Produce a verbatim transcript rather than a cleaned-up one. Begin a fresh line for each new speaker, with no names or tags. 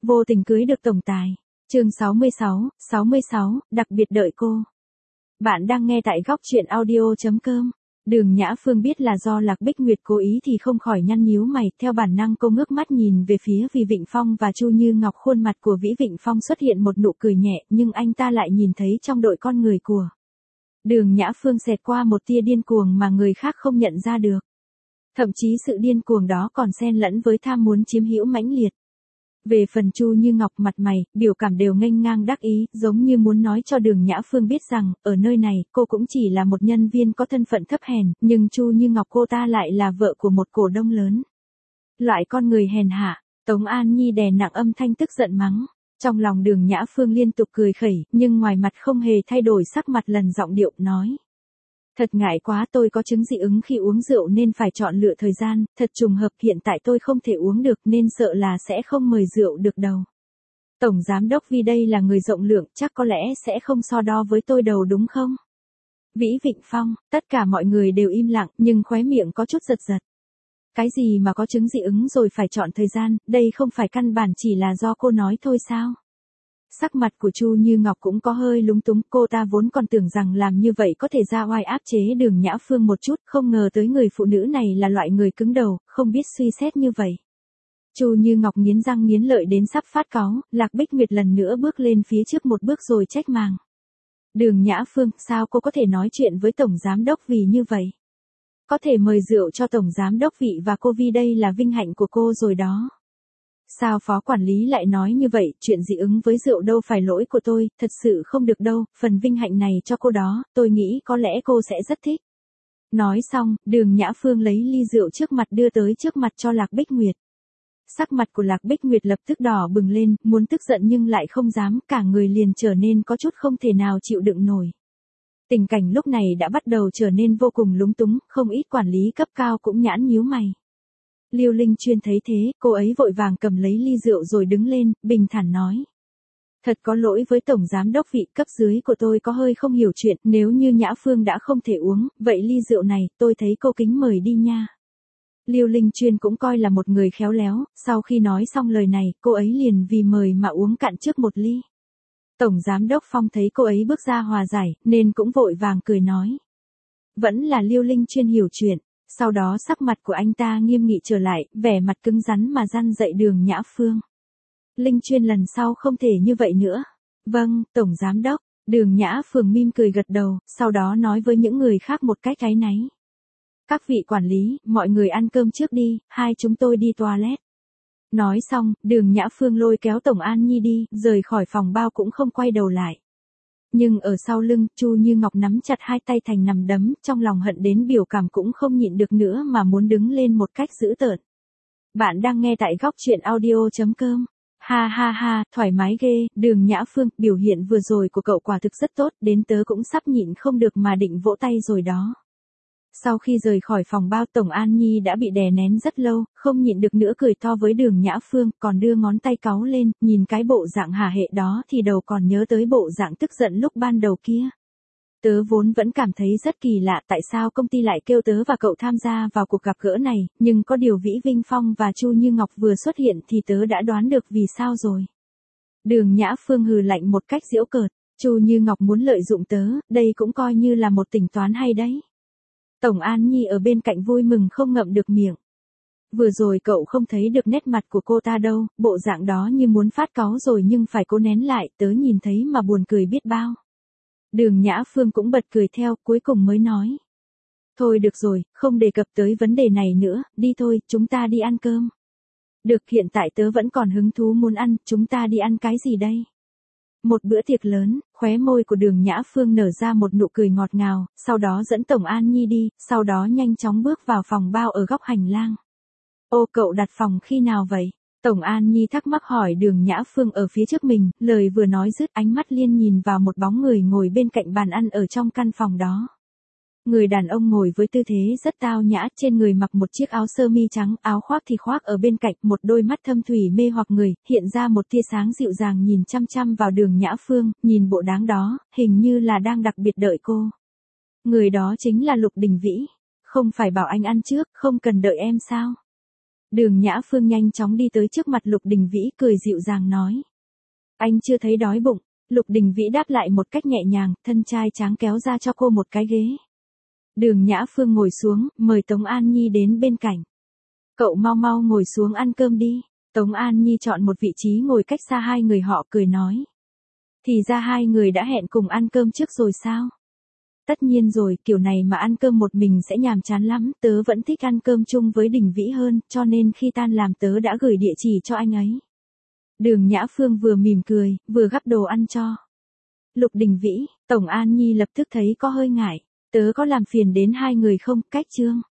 Vô tình cưới được tổng tài. Chương sáu mươi sáu, sáu mươi sáu, đặc biệt đợi cô. Bạn đang nghe tại góc truyện audio chấm com. Đường Nhã Phương biết là do Lạc Bích Nguyệt cố ý thì không khỏi nhăn nhíu mày, theo bản năng cô ngước mắt nhìn về phía Vĩ Vịnh Phong và Chu Như Ngọc. Khuôn mặt của Vĩ Vịnh Phong xuất hiện một nụ cười nhẹ, nhưng anh ta lại nhìn thấy trong đội con người của Đường Nhã Phương xẹt qua một tia điên cuồng mà người khác không nhận ra được. Thậm chí sự điên cuồng đó còn xen lẫn với tham muốn chiếm hữu mãnh liệt. Về phần Chu Như Ngọc, mặt mày, biểu cảm đều nghênh ngang đắc ý, giống như muốn nói cho Đường Nhã Phương biết rằng, ở nơi này, cô cũng chỉ là một nhân viên có thân phận thấp hèn, nhưng Chu Như Ngọc cô ta lại là vợ của một cổ đông lớn. Loại con người hèn hạ. Tống An Nhi đè nặng âm thanh tức giận mắng. Trong lòng Đường Nhã Phương liên tục cười khẩy, nhưng ngoài mặt không hề thay đổi sắc mặt, lần giọng điệu, nói. Thật ngại quá, tôi có chứng dị ứng khi uống rượu nên phải chọn lựa thời gian, thật trùng hợp hiện tại tôi không thể uống được nên sợ là sẽ không mời rượu được đâu. Tổng Giám Đốc vì đây là người rộng lượng, chắc có lẽ sẽ không so đo với tôi đâu đúng không? Vĩ Vịnh Phong, tất cả mọi người đều im lặng, nhưng khóe miệng có chút giật giật. Cái gì mà có chứng dị ứng rồi phải chọn thời gian, đây không phải căn bản chỉ là do cô nói thôi sao? Sắc mặt của Chu Như Ngọc cũng có hơi lúng túng, cô ta vốn còn tưởng rằng làm như vậy có thể ra oai áp chế Đường Nhã Phương một chút, không ngờ tới người phụ nữ này là loại người cứng đầu, không biết suy xét như vậy. Chu Như Ngọc nghiến răng nghiến lợi đến sắp phát cáu, Lạc Bích Nguyệt lần nữa bước lên phía trước một bước rồi trách màng. Đường Nhã Phương, sao cô có thể nói chuyện với Tổng Giám Đốc vì như vậy? Có thể mời rượu cho Tổng Giám Đốc vị và cô vì đây là vinh hạnh của cô rồi đó. Sao phó quản lý lại nói như vậy, chuyện dị ứng với rượu đâu phải lỗi của tôi, thật sự không được đâu, phần vinh hạnh này cho cô đó, tôi nghĩ có lẽ cô sẽ rất thích. Nói xong, Đường Nhã Phương lấy ly rượu trước mặt đưa tới trước mặt cho Lạc Bích Nguyệt. Sắc mặt của Lạc Bích Nguyệt lập tức đỏ bừng lên, muốn tức giận nhưng lại không dám, cả người liền trở nên có chút không thể nào chịu đựng nổi. Tình cảnh lúc này đã bắt đầu trở nên vô cùng lúng túng, không ít quản lý cấp cao cũng nhãn nhíu mày. Liêu Linh Chuyên thấy thế, cô ấy vội vàng cầm lấy ly rượu rồi đứng lên, bình thản nói. Thật có lỗi với Tổng Giám Đốc vị, cấp dưới của tôi có hơi không hiểu chuyện, nếu như Nhã Phương đã không thể uống, vậy ly rượu này, tôi thấy cô kính mời đi nha. Liêu Linh Chuyên cũng coi là một người khéo léo, sau khi nói xong lời này, cô ấy liền vì mời mà uống cạn trước một ly. Tổng Giám Đốc Phong thấy cô ấy bước ra hòa giải, nên cũng vội vàng cười nói. Vẫn là Liêu Linh Chuyên hiểu chuyện. Sau đó sắc mặt của anh ta nghiêm nghị trở lại, vẻ mặt cứng rắn mà răn dạy Đường Nhã Phương. Linh Chuyên lần sau không thể như vậy nữa. Vâng, Tổng Giám Đốc. Đường Nhã Phương mỉm cười gật đầu, sau đó nói với những người khác một cách áy náy. Các vị quản lý, mọi người ăn cơm trước đi, hai chúng tôi đi toilet. Nói xong, Đường Nhã Phương lôi kéo Tổng An Nhi đi, rời khỏi phòng bao cũng không quay đầu lại. Nhưng ở sau lưng, Chu Như Ngọc nắm chặt hai tay thành nắm đấm, trong lòng hận đến biểu cảm cũng không nhịn được nữa mà muốn đứng lên một cách dữ tợn. Bạn đang nghe tại góc truyện audio chấm com. Ha ha ha, thoải mái ghê, Đường Nhã Phương, biểu hiện vừa rồi của cậu quả thực rất tốt, đến tớ cũng sắp nhịn không được mà định vỗ tay rồi đó. Sau khi rời khỏi phòng bao, Tổng An Nhi đã bị đè nén rất lâu, không nhịn được nữa cười to với Đường Nhã Phương, còn đưa ngón tay cáu lên, nhìn cái bộ dạng hả hệ đó thì đầu còn nhớ tới bộ dạng tức giận lúc ban đầu kia. Tớ vốn vẫn cảm thấy rất kỳ lạ tại sao công ty lại kêu tớ và cậu tham gia vào cuộc gặp gỡ này, nhưng có điều Vĩ Vinh Phong và Chu Như Ngọc vừa xuất hiện thì tớ đã đoán được vì sao rồi. Đường Nhã Phương hừ lạnh một cách giễu cợt, Chu Như Ngọc muốn lợi dụng tớ, đây cũng coi như là một tính toán hay đấy. Tổng An Nhi ở bên cạnh vui mừng không ngậm được miệng. Vừa rồi cậu không thấy được nét mặt của cô ta đâu, bộ dạng đó như muốn phát cáu rồi nhưng phải cố nén lại, tớ nhìn thấy mà buồn cười biết bao. Đường Nhã Phương cũng bật cười theo, cuối cùng mới nói. Thôi được rồi, không đề cập tới vấn đề này nữa, đi thôi, chúng ta đi ăn cơm. Được, hiện tại tớ vẫn còn hứng thú muốn ăn, chúng ta đi ăn cái gì đây? Một bữa tiệc lớn, khóe môi của Đường Nhã Phương nở ra một nụ cười ngọt ngào, sau đó dẫn Tổng An Nhi đi, sau đó nhanh chóng bước vào phòng bao ở góc hành lang. Ô, cậu đặt phòng khi nào vậy? Tổng An Nhi thắc mắc hỏi Đường Nhã Phương ở phía trước mình, lời vừa nói dứt ánh mắt liên nhìn vào một bóng người ngồi bên cạnh bàn ăn ở trong căn phòng đó. Người đàn ông ngồi với tư thế rất tao nhã, trên người mặc một chiếc áo sơ mi trắng, áo khoác thì khoác ở bên cạnh, một đôi mắt thâm thủy mê hoặc người, hiện ra một tia sáng dịu dàng nhìn chăm chăm vào Đường Nhã Phương, nhìn bộ dáng đó, hình như là đang đặc biệt đợi cô. Người đó chính là Lục Đình Vĩ. Không phải bảo anh ăn trước, không cần đợi em sao? Đường Nhã Phương nhanh chóng đi tới trước mặt Lục Đình Vĩ cười dịu dàng nói. Anh chưa thấy đói bụng. Lục Đình Vĩ đáp lại một cách nhẹ nhàng, thân trai tráng kéo ra cho cô một cái ghế. Đường Nhã Phương ngồi xuống, mời Tống An Nhi đến bên cạnh. Cậu mau mau ngồi xuống ăn cơm đi. Tống An Nhi chọn một vị trí ngồi cách xa hai người họ cười nói. Thì ra hai người đã hẹn cùng ăn cơm trước rồi sao? Tất nhiên rồi, kiểu này mà ăn cơm một mình sẽ nhàm chán lắm, tớ vẫn thích ăn cơm chung với Đình Vĩ hơn, cho nên khi tan làm tớ đã gửi địa chỉ cho anh ấy. Đường Nhã Phương vừa mỉm cười, vừa gắp đồ ăn cho. Lục Đình Vĩ, Tổng An Nhi lập tức thấy có hơi ngại, tớ có làm phiền đến hai người không, cách Trương.